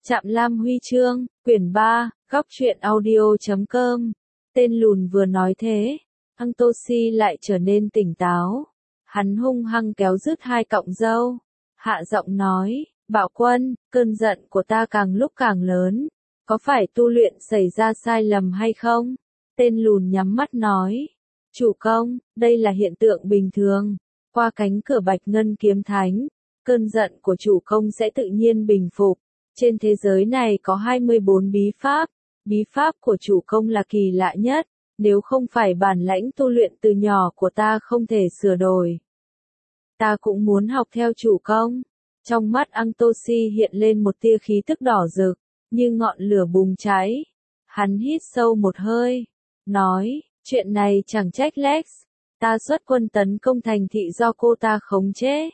Trạm Lam Huy chương, quyển 3, góc truyện audio.com. Tên lùn vừa nói thế, Hăng Toshi lại trở nên tỉnh táo. Hắn hung hăng kéo rứt hai cọng râu. Hạ giọng nói, Bạo Quân, cơn giận của ta càng lúc càng lớn. Có phải tu luyện xảy ra sai lầm hay không? Tên lùn nhắm mắt nói. Chủ công, đây là hiện tượng bình thường. Qua cánh cửa Bạch Ngân Kiếm Thánh, cơn giận của chủ công sẽ tự nhiên bình phục. Trên thế giới này có 24 bí pháp. Bí pháp của chủ công là kỳ lạ nhất. Nếu không phải bản lãnh tu luyện từ nhỏ của ta không thể sửa đổi. Ta cũng muốn học theo chủ công. Trong mắt Hăng Toshi hiện lên một tia khí tức đỏ rực, như ngọn lửa bùng cháy. Hắn hít sâu một hơi, nói, chuyện này chẳng trách Lex. Ta xuất quân tấn công thành thị do cô ta khống chế.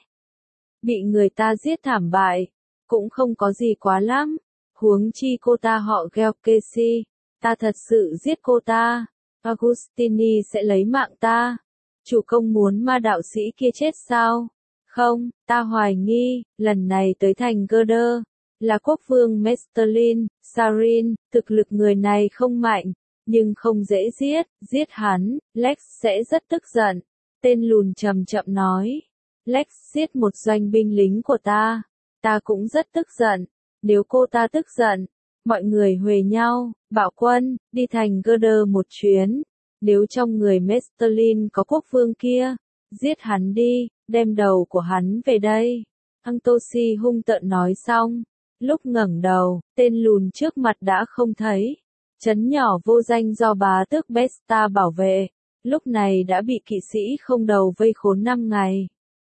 Bị người ta giết thảm bại, cũng không có gì quá lắm. Huống chi cô ta họ Gelkesi, ta thật sự giết cô ta, Agustini sẽ lấy mạng ta. Chủ công muốn ma đạo sĩ kia chết sao? Không, ta hoài nghi, lần này tới thành Gerder, là quốc vương Mestelin, Sarin, thực lực người này không mạnh, nhưng không dễ giết hắn, Lex sẽ rất tức giận. Tên lùn chậm chậm nói, Lex giết một doanh binh lính của ta cũng rất tức giận. Nếu cô ta tức giận, mọi người huề nhau. Bạo Quân, đi thành Gerder một chuyến. Nếu trong người Mestelin có quốc vương kia, giết hắn đi, đem đầu của hắn về đây. Hăng Toshi hung tợn nói xong, lúc ngẩng đầu, tên lùn trước mặt đã không thấy. Trấn nhỏ vô danh do bá tước Besta bảo vệ, lúc này đã bị kỵ sĩ không đầu vây khốn 5 ngày.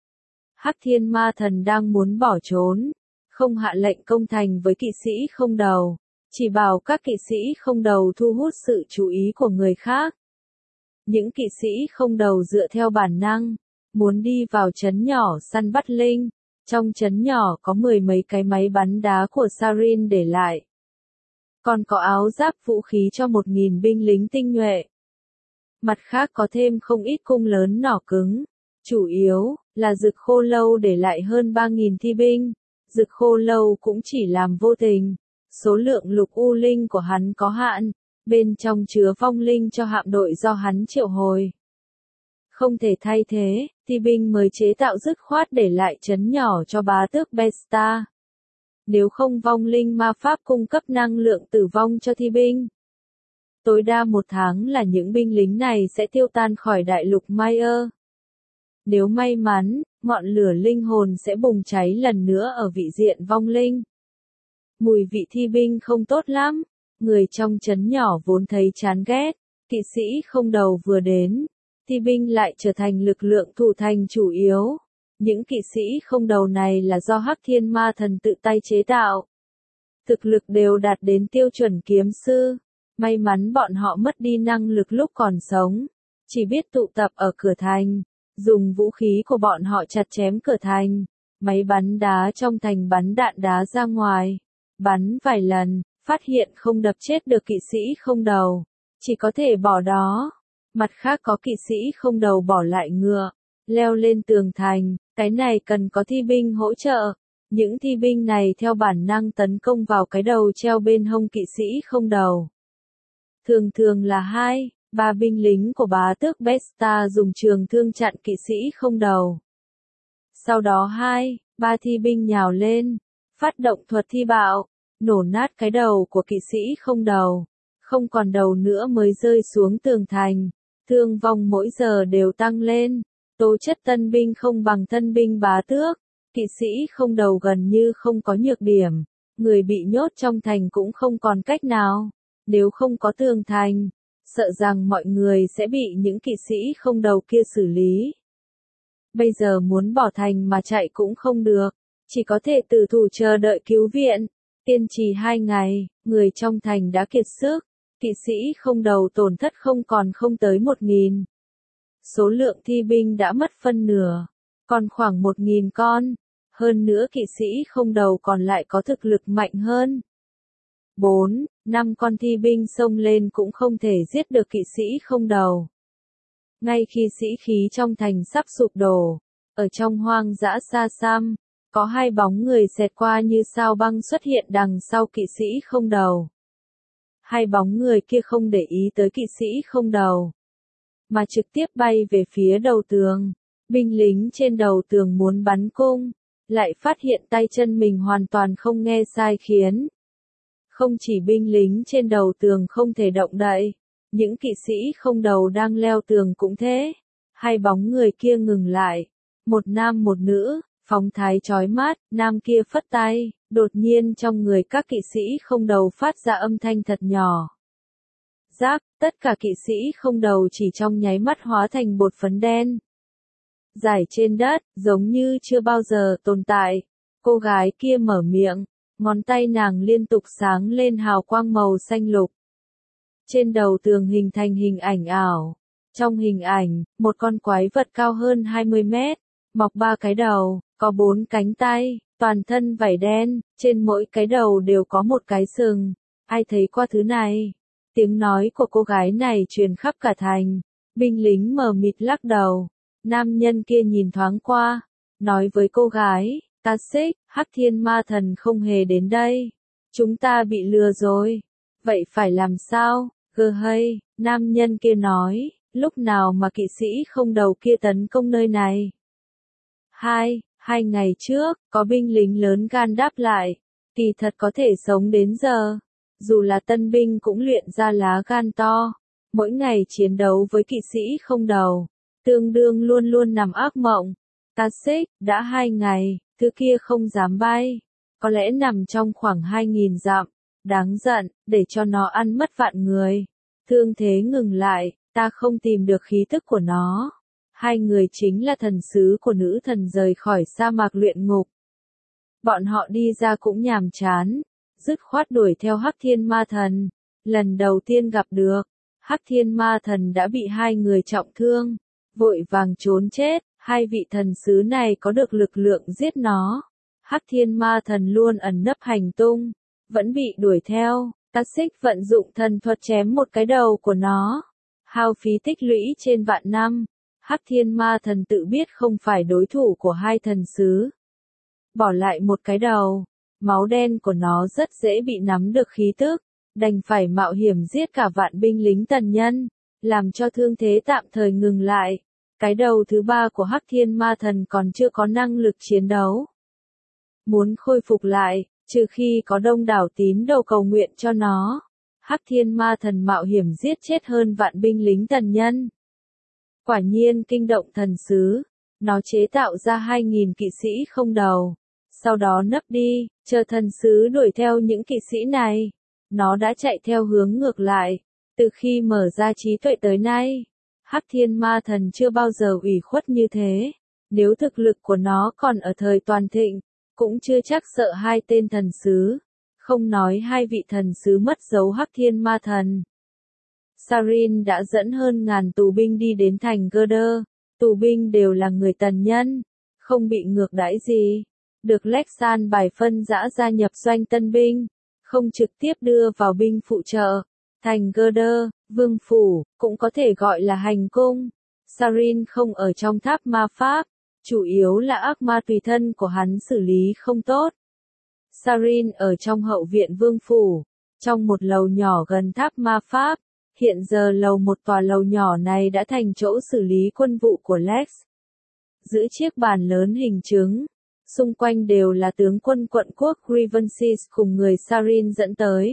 Hắc Thiên Ma Thần đang muốn bỏ trốn, không hạ lệnh công thành với kỵ sĩ không đầu, chỉ bảo các kỵ sĩ không đầu thu hút sự chú ý của người khác. Những kỵ sĩ không đầu dựa theo bản năng, muốn đi vào trấn nhỏ săn bắt linh. Trong trấn nhỏ có 10 mấy cái máy bắn đá của Sarin để lại. Còn có áo giáp vũ khí cho 1.000 binh lính tinh nhuệ. Mặt khác có thêm không ít cung lớn nỏ cứng. Chủ yếu là Dực Khô Lâu để lại hơn 3.000 thi binh. Dực Khô Lâu cũng chỉ làm vô tình. Số lượng lục u linh của hắn có hạn, bên trong chứa vong linh cho hạm đội do hắn triệu hồi. Không thể thay thế, thi binh mới chế tạo dứt khoát để lại trấn nhỏ cho bá tước Besta. Nếu không vong linh ma pháp cung cấp năng lượng tử vong cho thi binh. Tối đa 1 tháng là những binh lính này sẽ tiêu tan khỏi đại lục Mayer. Nếu may mắn, ngọn lửa linh hồn sẽ bùng cháy lần nữa ở vị diện vong linh. Mùi vị thi binh không tốt lắm, người trong trấn nhỏ vốn thấy chán ghét, kỵ sĩ không đầu vừa đến, thi binh lại trở thành lực lượng thủ thành chủ yếu. Những kỵ sĩ không đầu này là do Hắc Thiên Ma Thần tự tay chế tạo. Thực lực đều đạt đến tiêu chuẩn kiếm sư. May mắn bọn họ mất đi năng lực lúc còn sống, chỉ biết tụ tập ở cửa thành, dùng vũ khí của bọn họ chặt chém cửa thành. Máy bắn đá trong thành bắn đạn đá ra ngoài, bắn vài lần, phát hiện không đập chết được kỵ sĩ không đầu, chỉ có thể bỏ đó. Mặt khác có kỵ sĩ không đầu bỏ lại ngựa, leo lên tường thành, cái này cần có thi binh hỗ trợ. Những thi binh này theo bản năng tấn công vào cái đầu treo bên hông kỵ sĩ không đầu. Thường là 2, 3 binh lính của bá tước Besta dùng trường thương chặn kỵ sĩ không đầu. Sau đó 2, 3 thi binh nhào lên, phát động thuật thi bạo, nổ nát cái đầu của kỵ sĩ không đầu. Không còn đầu nữa mới rơi xuống tường thành. Thương vong mỗi giờ đều tăng lên. Tố chất tân binh không bằng tân binh bá tước. Kỵ sĩ không đầu gần như không có nhược điểm. Người bị nhốt trong thành cũng không còn cách nào. Nếu không có tường thành, sợ rằng mọi người sẽ bị những kỵ sĩ không đầu kia xử lý. Bây giờ muốn bỏ thành mà chạy cũng không được. Chỉ có thể tử thủ chờ đợi cứu viện. Kiên trì 2 ngày, người trong thành đã kiệt sức. Kỵ sĩ không đầu tổn thất không tới 1.000. Số lượng thi binh đã mất phân nửa, còn khoảng 1.000 con. Hơn nữa kỵ sĩ không đầu còn lại có thực lực mạnh hơn. 4, 5 con thi binh xông lên cũng không thể giết được kỵ sĩ không đầu. Ngay khi sĩ khí trong thành sắp sụp đổ, ở trong hoang dã xa xăm, có hai bóng người xẹt qua như sao băng xuất hiện đằng sau kỵ sĩ không đầu. Hai bóng người kia không để ý tới kỵ sĩ không đầu, mà trực tiếp bay về phía đầu tường. Binh lính trên đầu tường muốn bắn cung, lại phát hiện tay chân mình hoàn toàn không nghe sai khiến. Không chỉ binh lính trên đầu tường không thể động đậy, những kỵ sĩ không đầu đang leo tường cũng thế. Hai bóng người kia ngừng lại, một nam một nữ, phong thái chói mắt, nam kia phất tay, đột nhiên trong người các kỵ sĩ không đầu phát ra âm thanh thật nhỏ. Rác, tất cả kỵ sĩ không đầu chỉ trong nháy mắt hóa thành bột phấn đen. Rải trên đất, giống như chưa bao giờ tồn tại. Cô gái kia mở miệng, ngón tay nàng liên tục sáng lên hào quang màu xanh lục. Trên đầu tường hình thành hình ảnh ảo. Trong hình ảnh, một con quái vật cao hơn 20 mét, mọc 3 cái đầu, có 4 cánh tay, toàn thân vảy đen, trên mỗi cái đầu đều có một cái sừng. Ai thấy qua thứ này? Tiếng nói của cô gái này truyền khắp cả thành. Binh lính mờ mịt lắc đầu. Nam nhân kia nhìn thoáng qua, nói với cô gái, ta xích, Hắc Thiên Ma Thần không hề đến đây. Chúng ta bị lừa rồi. Vậy phải làm sao? Gơ hay, nam nhân kia nói, lúc nào mà kỵ sĩ không đầu kia tấn công nơi này? Hai ngày trước, có binh lính lớn gan đáp lại, kỳ thật có thể sống đến giờ. Dù là tân binh cũng luyện ra lá gan to, mỗi ngày chiến đấu với kỵ sĩ không đầu, tương đương luôn luôn nằm ác mộng. Ta xích, đã 2 ngày, thứ kia không dám bay, có lẽ nằm trong khoảng 2.000 dặm, đáng giận, để cho nó ăn mất vạn người. Thương thế ngừng lại, ta không tìm được khí tức của nó. Hai người chính là thần sứ của nữ thần rời khỏi sa mạc luyện ngục. Bọn họ đi ra cũng nhàm chán, dứt khoát đuổi theo Hắc Thiên Ma Thần. Lần đầu tiên gặp được, Hắc Thiên Ma Thần đã bị hai người trọng thương, vội vàng trốn chết. Hai vị thần sứ này có được lực lượng giết nó. Hắc Thiên Ma Thần luôn ẩn nấp hành tung, vẫn bị đuổi theo. Ta xích vận dụng thần thuật chém một cái đầu của nó, hao phí tích lũy trên vạn năm. Hắc Thiên Ma Thần tự biết không phải đối thủ của hai thần sứ, bỏ lại một cái đầu. Máu đen của nó rất dễ bị nắm được khí tức, đành phải mạo hiểm giết cả vạn binh lính tần nhân, làm cho thương thế tạm thời ngừng lại. Cái đầu thứ 3 của Hắc Thiên Ma Thần còn chưa có năng lực chiến đấu. Muốn khôi phục lại, trừ khi có đông đảo tín đồ cầu nguyện cho nó. Hắc Thiên Ma Thần mạo hiểm giết chết hơn vạn binh lính tần nhân. Quả nhiên kinh động thần sứ, nó chế tạo ra 2.000 kỵ sĩ không đầu. Sau đó nấp đi, chờ thần sứ đuổi theo những kỵ sĩ này. Nó đã chạy theo hướng ngược lại, từ khi mở ra trí tuệ tới nay. Hắc Thiên Ma Thần chưa bao giờ ủy khuất như thế. Nếu thực lực của nó còn ở thời toàn thịnh, cũng chưa chắc sợ hai tên thần sứ. Không nói hai vị thần sứ mất dấu Hắc Thiên Ma Thần. Sarin đã dẫn hơn ngàn tù binh đi đến thành Gơ. Tù binh đều là người tần nhân, không bị ngược đãi gì. Được Lexan bài phân dã gia nhập doanh tân binh, không trực tiếp đưa vào binh phụ trợ. Thành Gơ, vương phủ, cũng có thể gọi là hành cung. Sarin không ở trong tháp ma pháp, chủ yếu là ác ma tùy thân của hắn xử lý không tốt. Sarin ở trong hậu viện vương phủ, trong một lầu nhỏ gần tháp ma pháp. Hiện giờ một tòa lầu nhỏ này đã thành chỗ xử lý quân vụ của Lex. Giữ chiếc bàn lớn hình trứng, xung quanh đều là tướng quân quận quốc Grievonsis cùng người Sarin dẫn tới.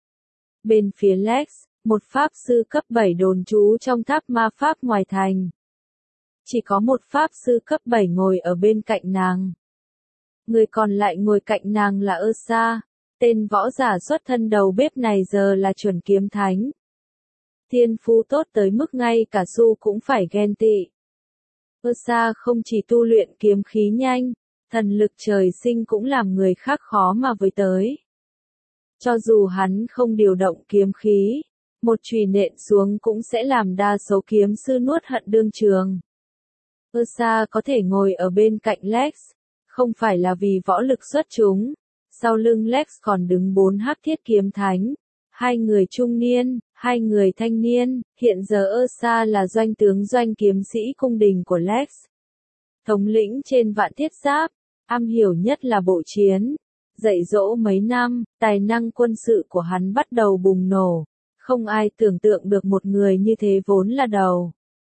Bên phía Lex, một pháp sư cấp 7 đồn trú trong tháp ma pháp ngoài thành. Chỉ có một pháp sư cấp 7 ngồi ở bên cạnh nàng. Người còn lại ngồi cạnh nàng là Ursa, tên võ giả xuất thân đầu bếp này giờ là chuẩn kiếm thánh. Thiên phú tốt tới mức ngay cả Su cũng phải ghen tị. Ursa không chỉ tu luyện kiếm khí nhanh, thần lực trời sinh cũng làm người khác khó mà với tới. Cho dù hắn không điều động kiếm khí, một chùy nện xuống cũng sẽ làm đa số kiếm sư nuốt hận đương trường. Ursa có thể ngồi ở bên cạnh Lex, không phải là vì võ lực xuất chúng. Sau lưng Lex còn đứng 4 hắc thiết kiếm thánh, 2 người trung niên, 2 người thanh niên. Hiện giờ Ursa là doanh tướng doanh kiếm sĩ cung đình của Lex, thống lĩnh trên vạn thiết giáp. am hiểu nhất là bộ chiến. Dạy dỗ mấy năm, tài năng quân sự của hắn bắt đầu bùng nổ. Không ai tưởng tượng được một người như thế vốn là đầu.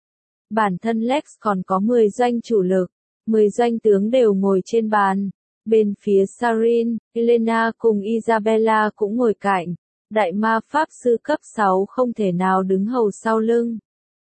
Bản thân Lex còn có 10 doanh chủ lực, 10 doanh tướng đều ngồi trên bàn. Bên phía Sarin, Elena cùng Isabella cũng ngồi cạnh. Đại ma pháp sư cấp 6 không thể nào đứng hầu sau lưng.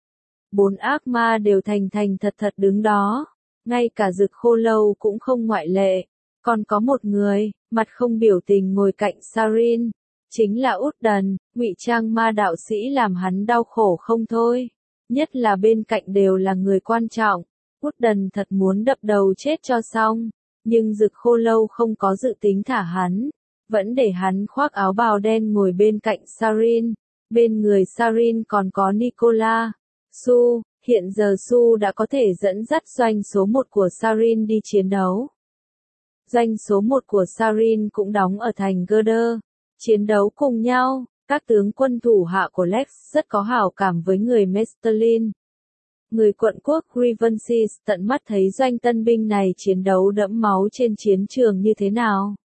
4 ác ma đều thành thật thật đứng đó. Ngay cả Dực Khô Lâu cũng không ngoại lệ. Còn có một người, mặt không biểu tình ngồi cạnh Sarin. Chính là Udan, ngụy trang ma đạo sĩ làm hắn đau khổ không thôi. Nhất là bên cạnh đều là người quan trọng. Udan thật muốn đập đầu chết cho xong. Nhưng Dực Khô Lâu không có dự tính thả hắn. Vẫn để hắn khoác áo bào đen ngồi bên cạnh Sarin. Bên người Sarin còn có Nicola. Su, hiện giờ Su đã có thể dẫn dắt doanh số 1 của Sarin đi chiến đấu. Doanh số 1 của Sarin cũng đóng ở thành Gerder. Chiến đấu cùng nhau, các tướng quân thủ hạ của Lex rất có hảo cảm với người Mestelin. Người quận quốc Grivensis tận mắt thấy doanh tân binh này chiến đấu đẫm máu trên chiến trường như thế nào.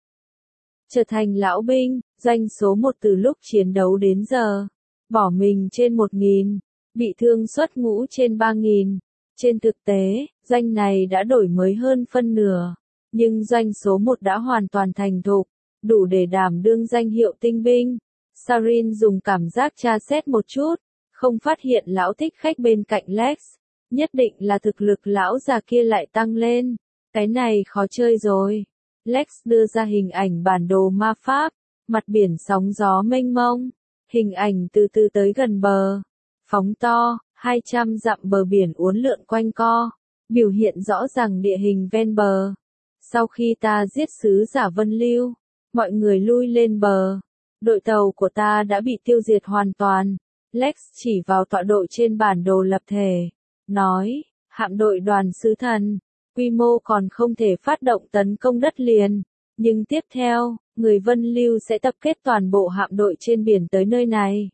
Trở thành lão binh, doanh số 1 từ lúc chiến đấu đến giờ. Bỏ mình trên 1.000, bị thương xuất ngũ trên 3.000. Trên thực tế, doanh này đã đổi mới hơn phân nửa. Nhưng doanh số 1 đã hoàn toàn thành thục, đủ để đảm đương danh hiệu tinh binh. Sarin dùng cảm giác tra xét một chút, không phát hiện lão thích khách bên cạnh Lex. Nhất định là thực lực lão già kia lại tăng lên. Cái này khó chơi rồi. Lex đưa ra hình ảnh bản đồ ma pháp, mặt biển sóng gió mênh mông. Hình ảnh từ từ tới gần bờ. Phóng to, 200 dặm bờ biển uốn lượn quanh co, biểu hiện rõ ràng địa hình ven bờ. Sau khi ta giết sứ giả Vân Lưu, mọi người lui lên bờ. Đội tàu của ta đã bị tiêu diệt hoàn toàn. Lex chỉ vào tọa độ trên bản đồ lập thể. Nói, hạm đội đoàn sứ thần, quy mô còn không thể phát động tấn công đất liền. Nhưng tiếp theo, người Vân Lưu sẽ tập kết toàn bộ hạm đội trên biển tới nơi này.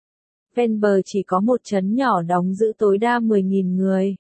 Ven bờ chỉ có một trấn nhỏ đóng giữ tối đa 10.000 người.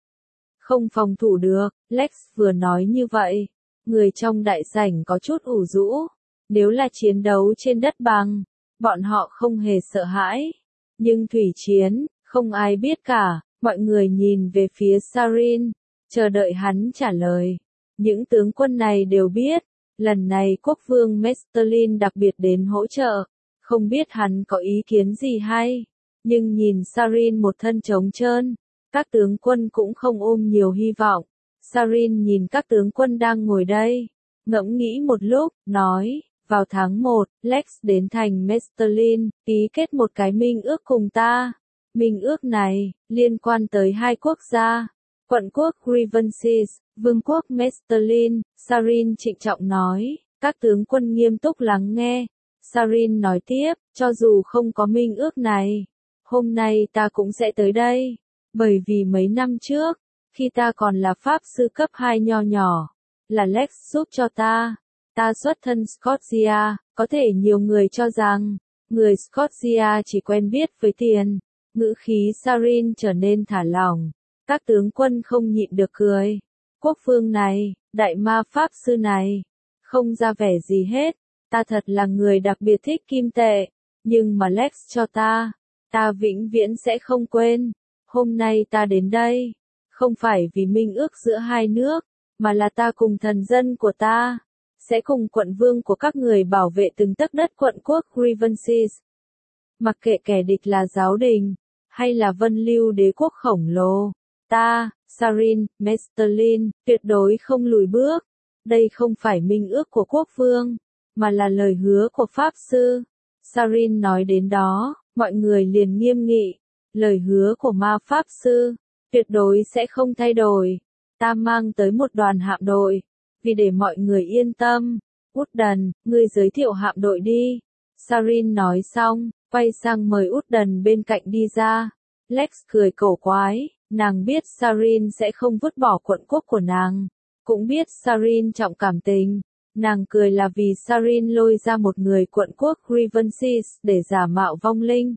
Không phòng thủ được, Lex vừa nói như vậy. Người trong đại sảnh có chút ủ rũ. Nếu là chiến đấu trên đất bằng, bọn họ không hề sợ hãi. Nhưng thủy chiến, không ai biết cả. Mọi người nhìn về phía Sarin, chờ đợi hắn trả lời. Những tướng quân này đều biết, lần này quốc vương Mestelin đặc biệt đến hỗ trợ. Không biết hắn có ý kiến gì hay, nhưng nhìn Sarin một thân trống trơn, các tướng quân cũng không ôm nhiều hy vọng. Sarin nhìn các tướng quân đang ngồi đây, ngẫm nghĩ một lúc, nói, vào tháng 1, Lex đến thành Mestelin, ký kết một cái minh ước cùng ta. Minh ước này, liên quan tới 2 quốc gia, quận quốc Grivensis, vương quốc Mestelin. Sarin trịnh trọng nói, các tướng quân nghiêm túc lắng nghe. Sarin nói tiếp, cho dù không có minh ước này, hôm nay ta cũng sẽ tới đây, bởi vì mấy năm trước, khi ta còn là pháp sư cấp 2 nho nhỏ, là Lex giúp cho ta. Ta xuất thân Scotia, có thể nhiều người cho rằng, người Scotia chỉ quen biết với tiền. Ngữ khí Sarin trở nên thả lỏng, các tướng quân không nhịn được cười. Quốc vương này, đại ma pháp sư này, không ra vẻ gì hết. Ta thật là người đặc biệt thích kim tệ, nhưng mà Lex cho ta vĩnh viễn sẽ không quên. Hôm nay ta đến đây, không phải vì minh ước giữa 2 nước, mà là ta cùng thần dân của ta, sẽ cùng quận vương của các người bảo vệ từng tấc đất quận quốc Grivensis. Mặc kệ kẻ địch là giáo đình, hay là Vân Lưu đế quốc khổng lồ, ta, Sarin, Mestelin, tuyệt đối không lùi bước. Đây không phải minh ước của quốc vương, mà là lời hứa của pháp sư. Sarin nói đến đó, mọi người liền nghiêm nghị. Lời hứa của ma pháp sư, tuyệt đối sẽ không thay đổi. Ta mang tới một đoàn hạm đội, vì để mọi người yên tâm. Udan, ngươi giới thiệu hạm đội đi. Sarin nói xong, quay sang mời Udan bên cạnh đi ra. Lex cười cổ quái, nàng biết Sarin sẽ không vứt bỏ quận quốc của nàng. Cũng biết Sarin trọng cảm tình. Nàng cười là vì Sarin lôi ra một người quận quốc Grivensis để giả mạo vong linh.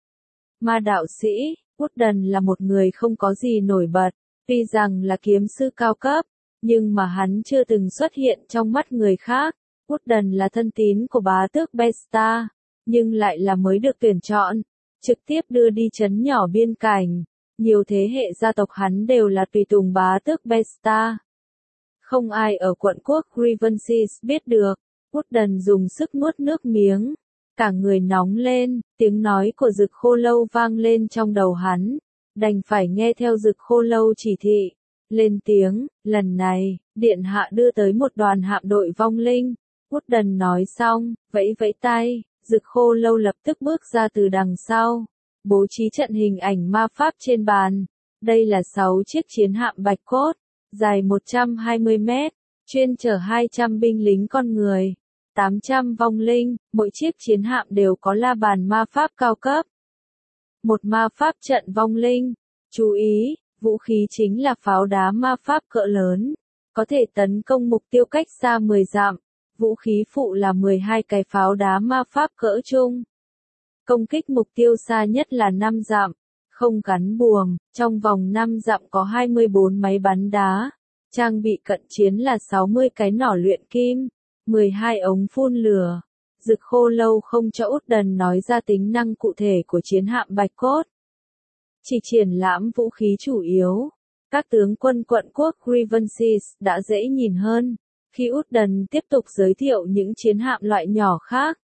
Ma đạo sĩ, Udan là một người không có gì nổi bật. Tuy rằng là kiếm sư cao cấp, Nhưng mà hắn chưa từng xuất hiện trong mắt người khác. Woodden là thân tín của bá tước Besta, nhưng lại là mới được tuyển chọn, trực tiếp đưa đi trấn nhỏ biên cảnh. Nhiều thế hệ gia tộc hắn đều là tùy tùng bá tước Besta. Không ai ở quận quốc Grivensis biết được. Woodden dùng sức nuốt nước miếng. Cả người nóng lên, tiếng nói của Dực Khô Lâu vang lên trong đầu hắn. Đành phải nghe theo Dực Khô Lâu chỉ thị. Lên tiếng, lần này, điện hạ đưa tới một đoàn hạm đội vong linh. Woodden nói xong, vẫy vẫy tay, Dực Khô Lâu lập tức bước ra từ đằng sau. Bố trí trận hình ảnh ma pháp trên bàn. Đây là 6 chiếc chiến hạm bạch cốt, dài 120 mét, chuyên chở 200 binh lính con người. 800 vong linh, mỗi chiếc chiến hạm đều có la bàn ma pháp cao cấp. Một ma pháp trận vong linh. Chú ý, vũ khí chính là pháo đá ma pháp cỡ lớn, có thể tấn công mục tiêu cách xa 10 dặm. Vũ khí phụ là 12 cái pháo đá ma pháp cỡ trung. Công kích mục tiêu xa nhất là 5 dặm, không gắn buồm, trong vòng 5 dặm có 24 máy bắn đá. Trang bị cận chiến là 60 cái nỏ luyện kim, 12 ống phun lửa. Dực Khô Lâu không cho Woodden nói ra tính năng cụ thể của chiến hạm bạch cốt. Chỉ triển lãm vũ khí chủ yếu. Các tướng quân quận quốc Grivensis đã dễ nhìn hơn, khi Woodden tiếp tục giới thiệu những chiến hạm loại nhỏ khác.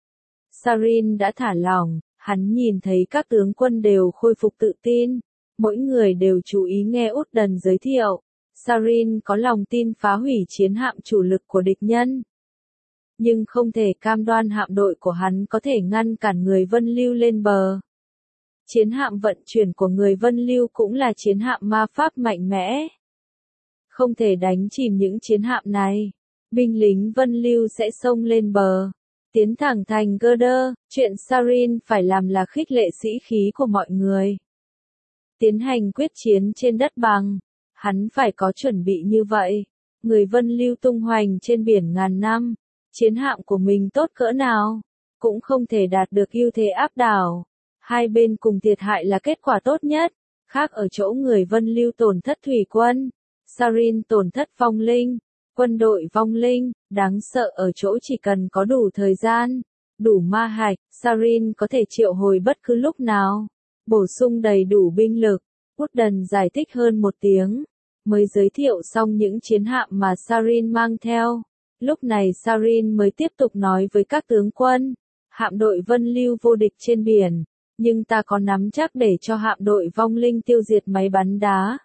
Sarin đã thả lỏng, hắn nhìn thấy các tướng quân đều khôi phục tự tin. Mỗi người đều chú ý nghe Woodden giới thiệu. Sarin có lòng tin phá hủy chiến hạm chủ lực của địch nhân. Nhưng không thể cam đoan hạm đội của hắn có thể ngăn cản người Vân Lưu lên bờ. Chiến hạm vận chuyển của người Vân Lưu cũng là chiến hạm ma pháp mạnh mẽ. Không thể đánh chìm những chiến hạm này. Binh lính Vân Lưu sẽ xông lên bờ, tiến thẳng thành Gerder. Chuyện Sarin phải làm là khích lệ sĩ khí của mọi người. Tiến hành quyết chiến trên đất bằng. Hắn phải có chuẩn bị như vậy. Người Vân Lưu tung hoành trên biển ngàn năm. Chiến hạm của mình tốt cỡ nào, cũng không thể đạt được ưu thế áp đảo. Hai bên cùng thiệt hại là kết quả tốt nhất. Khác ở chỗ người Vân Lưu tổn thất thủy quân, Sarin tổn thất vong linh. Quân đội vong linh, đáng sợ ở chỗ chỉ cần có đủ thời gian, đủ ma hạch, Sarin có thể triệu hồi bất cứ lúc nào. Bổ sung đầy đủ binh lực. Woodden giải thích hơn 1 tiếng, mới giới thiệu xong những chiến hạm mà Sarin mang theo. Lúc này Sarin mới tiếp tục nói với các tướng quân, hạm đội Vân Lưu vô địch trên biển, nhưng ta có nắm chắc để cho hạm đội vong linh tiêu diệt máy bắn đá,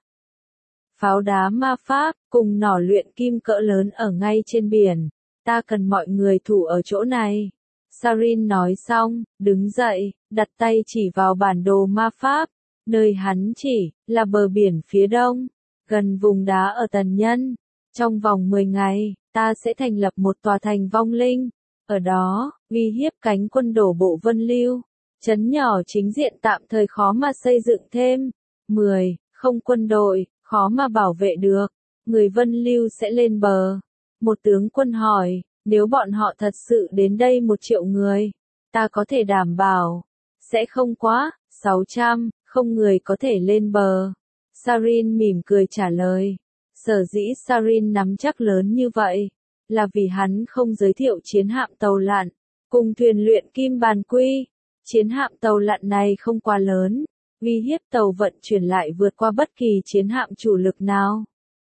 pháo đá ma pháp, cùng nỏ luyện kim cỡ lớn ở ngay trên biển. Ta cần mọi người thủ ở chỗ này. Sarin nói xong, đứng dậy, đặt tay chỉ vào bản đồ ma pháp. Nơi hắn chỉ, là bờ biển phía đông, gần vùng đá ở Tần Nhân. Trong vòng 10 ngày, ta sẽ thành lập một tòa thành vong linh. Ở đó, uy hiếp cánh quân đổ bộ Vân Lưu. Trấn nhỏ chính diện tạm thời khó mà xây dựng thêm. 10. Không quân đội, khó mà bảo vệ được. Người Vân Lưu sẽ lên bờ. Một tướng quân hỏi, nếu bọn họ thật sự đến đây 1 triệu người, ta có thể đảm bảo, sẽ không quá, 600, không người có thể lên bờ. Sarin mỉm cười trả lời. Sở dĩ Sarin nắm chắc lớn như vậy, là vì hắn không giới thiệu chiến hạm tàu lặn, cùng thuyền luyện kim bàn quy. Chiến hạm tàu lặn này không quá lớn, uy hiếp tàu vận chuyển lại vượt qua bất kỳ chiến hạm chủ lực nào.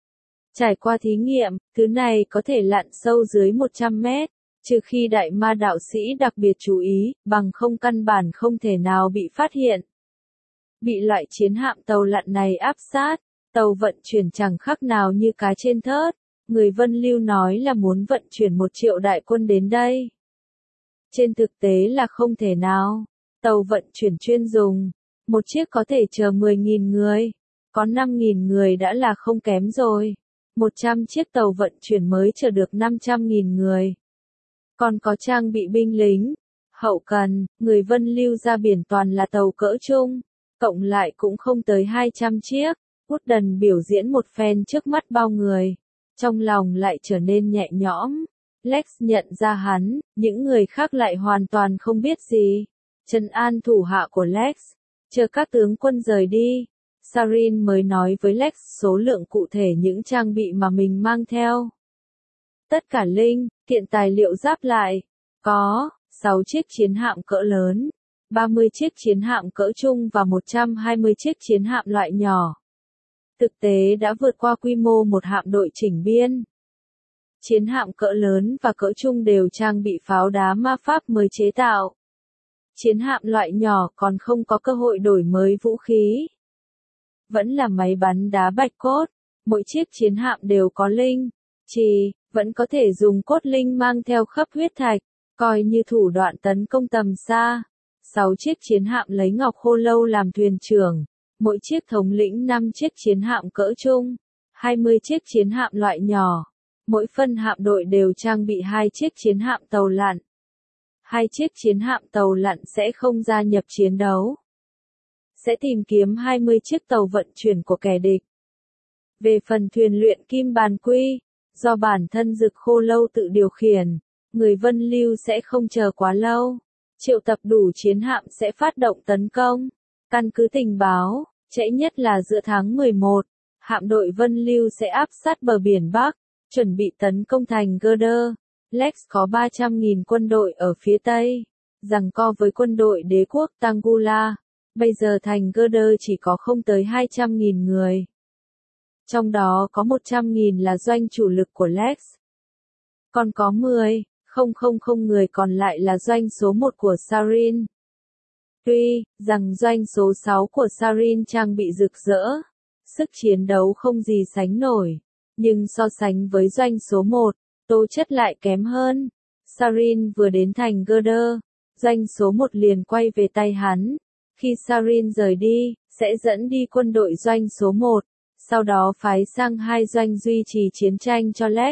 Trải qua thí nghiệm, thứ này có thể lặn sâu dưới 100 mét, trừ khi đại ma đạo sĩ đặc biệt chú ý, bằng không căn bản không thể nào bị phát hiện. Bị loại chiến hạm tàu lặn này áp sát, tàu vận chuyển chẳng khác nào như cá trên thớt. Người Vân Lưu nói là muốn vận chuyển 1 triệu đại quân đến đây. Trên thực tế là không thể nào. Tàu vận chuyển chuyên dùng, một chiếc có thể chở 10.000 người, có 5.000 người đã là không kém rồi. 100 chiếc tàu vận chuyển mới chở được 500.000 người. Còn có trang bị binh lính, hậu cần, người Vân Lưu ra biển toàn là tàu cỡ trung, cộng lại cũng không tới 200 chiếc. Woodden biểu diễn một phen trước mắt bao người, trong lòng lại trở nên nhẹ nhõm. Lex nhận ra hắn, những người khác lại hoàn toàn không biết gì. Trấn an thủ hạ của Lex, chờ các tướng quân rời đi, Sarin mới nói với Lex số lượng cụ thể những trang bị mà mình mang theo. Tất cả linh kiện tài liệu giáp lại, có 6 chiếc chiến hạm cỡ lớn, 30 chiếc chiến hạm cỡ trung và 120 chiếc chiến hạm loại nhỏ. Thực tế đã vượt qua quy mô một hạm đội chỉnh biên. Chiến hạm cỡ lớn và cỡ trung đều trang bị pháo đá ma pháp mới chế tạo. Chiến hạm loại nhỏ còn không có cơ hội đổi mới vũ khí. Vẫn là máy bắn đá bạch cốt, mỗi chiếc chiến hạm đều có linh, chì, vẫn có thể dùng cốt linh mang theo khắp huyết thạch, coi như thủ đoạn tấn công tầm xa. 6 chiếc chiến hạm lấy ngọc khô lâu làm thuyền trưởng, mỗi chiếc thống lĩnh 5 chiếc chiến hạm cỡ trung, 20 chiếc chiến hạm loại nhỏ. Mỗi phân hạm đội đều trang bị 2 chiếc chiến hạm tàu lặn. 2 chiếc chiến hạm tàu lặn sẽ không gia nhập chiến đấu. Sẽ tìm kiếm 20 chiếc tàu vận chuyển của kẻ địch. Về phần thuyền luyện kim bàn quy, do bản thân Dực Khô Lâu tự điều khiển, người Vân Lưu sẽ không chờ quá lâu. Triệu tập đủ chiến hạm sẽ phát động tấn công. Căn cứ tình báo, trễ nhất là giữa tháng 11, hạm đội Vân Lưu sẽ áp sát bờ biển Bắc, chuẩn bị tấn công thành Gerder. Lex có 300.000 quân đội ở phía Tây, giằng co với quân đội đế quốc Tangula. Bây giờ thành Gerder chỉ có không tới 200.000 người. Trong đó có 100.000 là doanh chủ lực của Lex. Còn có 10,000 người còn lại là doanh số 1 của Sarin. Tuy rằng doanh số 6 của Sarin trang bị rực rỡ, sức chiến đấu không gì sánh nổi, nhưng so sánh với doanh số 1, tố chất lại kém hơn. Sarin vừa đến thành Gerder, doanh số 1 liền quay về tay hắn. Khi Sarin rời đi, sẽ dẫn đi quân đội doanh số 1, sau đó phái sang 2 doanh duy trì chiến tranh cho Lex.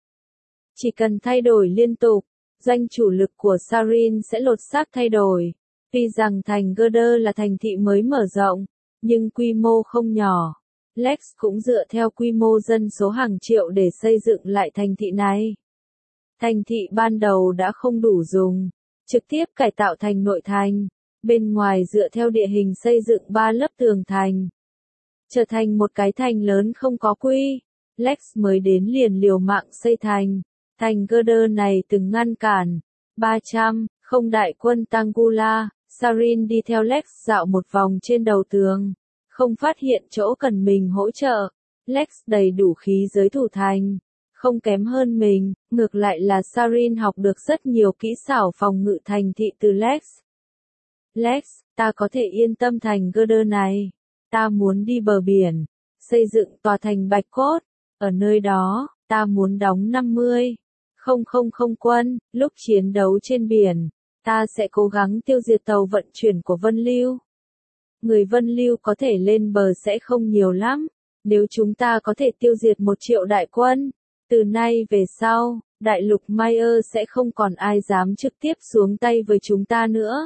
Chỉ cần thay đổi liên tục, doanh chủ lực của Sarin sẽ lột xác thay đổi. Tuy rằng thành Gerder là thành thị mới mở rộng, nhưng quy mô không nhỏ. Lex cũng dựa theo quy mô dân số hàng triệu để xây dựng lại thành thị này. Thành thị ban đầu đã không đủ dùng, trực tiếp cải tạo thành nội thành, bên ngoài dựa theo địa hình xây dựng 3 lớp tường thành. Trở thành một cái thành lớn không có quy. Lex mới đến liền liều mạng xây thành. Thành Gerder này từng ngăn cản 300 đại quân Tangula. Sarin đi theo Lex dạo một vòng trên đầu tường, không phát hiện chỗ cần mình hỗ trợ. Lex đầy đủ khí giới thủ thành, không kém hơn mình, ngược lại là Sarin học được rất nhiều kỹ xảo phòng ngự thành thị từ Lex. Lex, ta có thể yên tâm thành Gerder này. Ta muốn đi bờ biển, xây dựng tòa thành Bạch Cốt. Ở nơi đó, ta muốn đóng 50,000 quân. Lúc chiến đấu trên biển, ta sẽ cố gắng tiêu diệt tàu vận chuyển của Vân Lưu. Người Vân Lưu có thể lên bờ sẽ không nhiều lắm. Nếu chúng ta có thể tiêu diệt 1 triệu đại quân, từ nay về sau, đại lục Mayer sẽ không còn ai dám trực tiếp xuống tay với chúng ta nữa.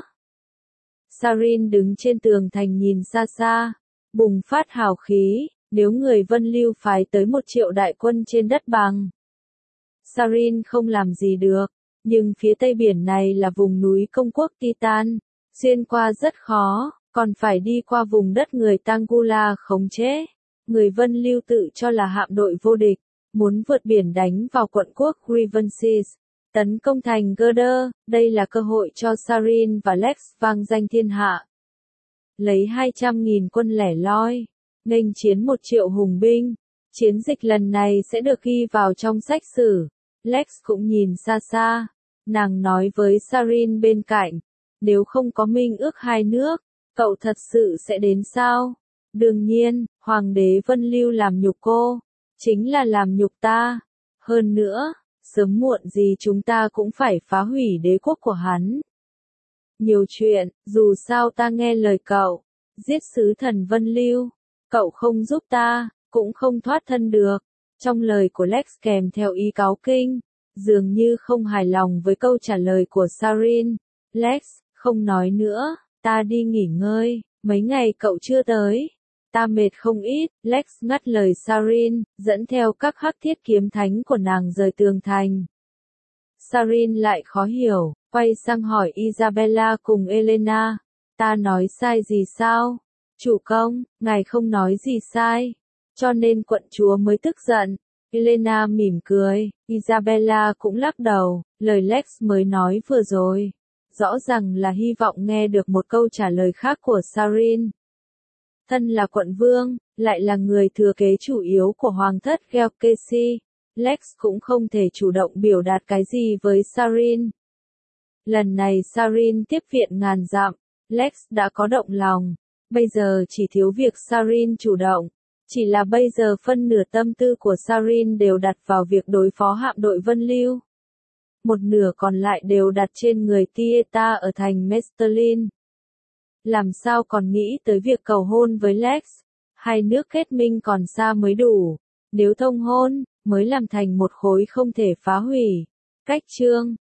Sarin đứng trên tường thành nhìn xa xa, bùng phát hào khí, nếu người Vân Lưu phái tới 1 triệu đại quân trên đất bằng. Sarin không làm gì được, nhưng phía tây biển này là vùng núi công quốc Titan, xuyên qua rất khó, còn phải đi qua vùng đất người Tangula khống chế. Người Vân Lưu tự cho là hạm đội vô địch, muốn vượt biển đánh vào quận quốc Grievance, tấn công thành Gerder. Đây là cơ hội cho Sarin và Lex vang danh thiên hạ. Lấy 200.000 quân lẻ loi, nghênh chiến 1 triệu hùng binh. Chiến dịch lần này sẽ được ghi vào trong sách sử. Lex cũng nhìn xa xa. Nàng nói với Sarin bên cạnh, nếu không có minh ước 2 nước, cậu thật sự sẽ đến sao? Đương nhiên, Hoàng đế Vân Lưu làm nhục cô, chính là làm nhục ta. Hơn nữa, sớm muộn gì chúng ta cũng phải phá hủy đế quốc của hắn. Nhiều chuyện, dù sao ta nghe lời cậu, giết sứ thần Vân Lưu, cậu không giúp ta, cũng không thoát thân được. Trong lời của Lex kèm theo ý cáu kinh, dường như không hài lòng với câu trả lời của Sarin. Lex, không nói nữa, ta đi nghỉ ngơi, mấy ngày cậu chưa tới. Ta mệt không ít. Lex ngắt lời Sarin, dẫn theo các hắc thiết kiếm thánh của nàng rời tường thành. Sarin lại khó hiểu, quay sang hỏi Isabella cùng Elena, ta nói sai gì sao? Chủ công, ngài không nói gì sai. Cho nên quận chúa mới tức giận. Elena mỉm cười, Isabella cũng lắc đầu, lời Lex mới nói vừa rồi. Rõ ràng là hy vọng nghe được một câu trả lời khác của Sarin. Thân là quận vương, lại là người thừa kế chủ yếu của hoàng thất Gelkesi, Lex cũng không thể chủ động biểu đạt cái gì với Sarin. Lần này Sarin tiếp viện ngàn dặm, Lex đã có động lòng, bây giờ chỉ thiếu việc Sarin chủ động. Chỉ là bây giờ phân nửa tâm tư của Sarin đều đặt vào việc đối phó hạm đội Vân Lưu. Một nửa còn lại đều đặt trên người Tieta ở thành Mestelin. Làm sao còn nghĩ tới việc cầu hôn với Lex? Hai nước kết minh còn xa mới đủ. Nếu thông hôn, mới làm thành một khối không thể phá hủy. Cách chương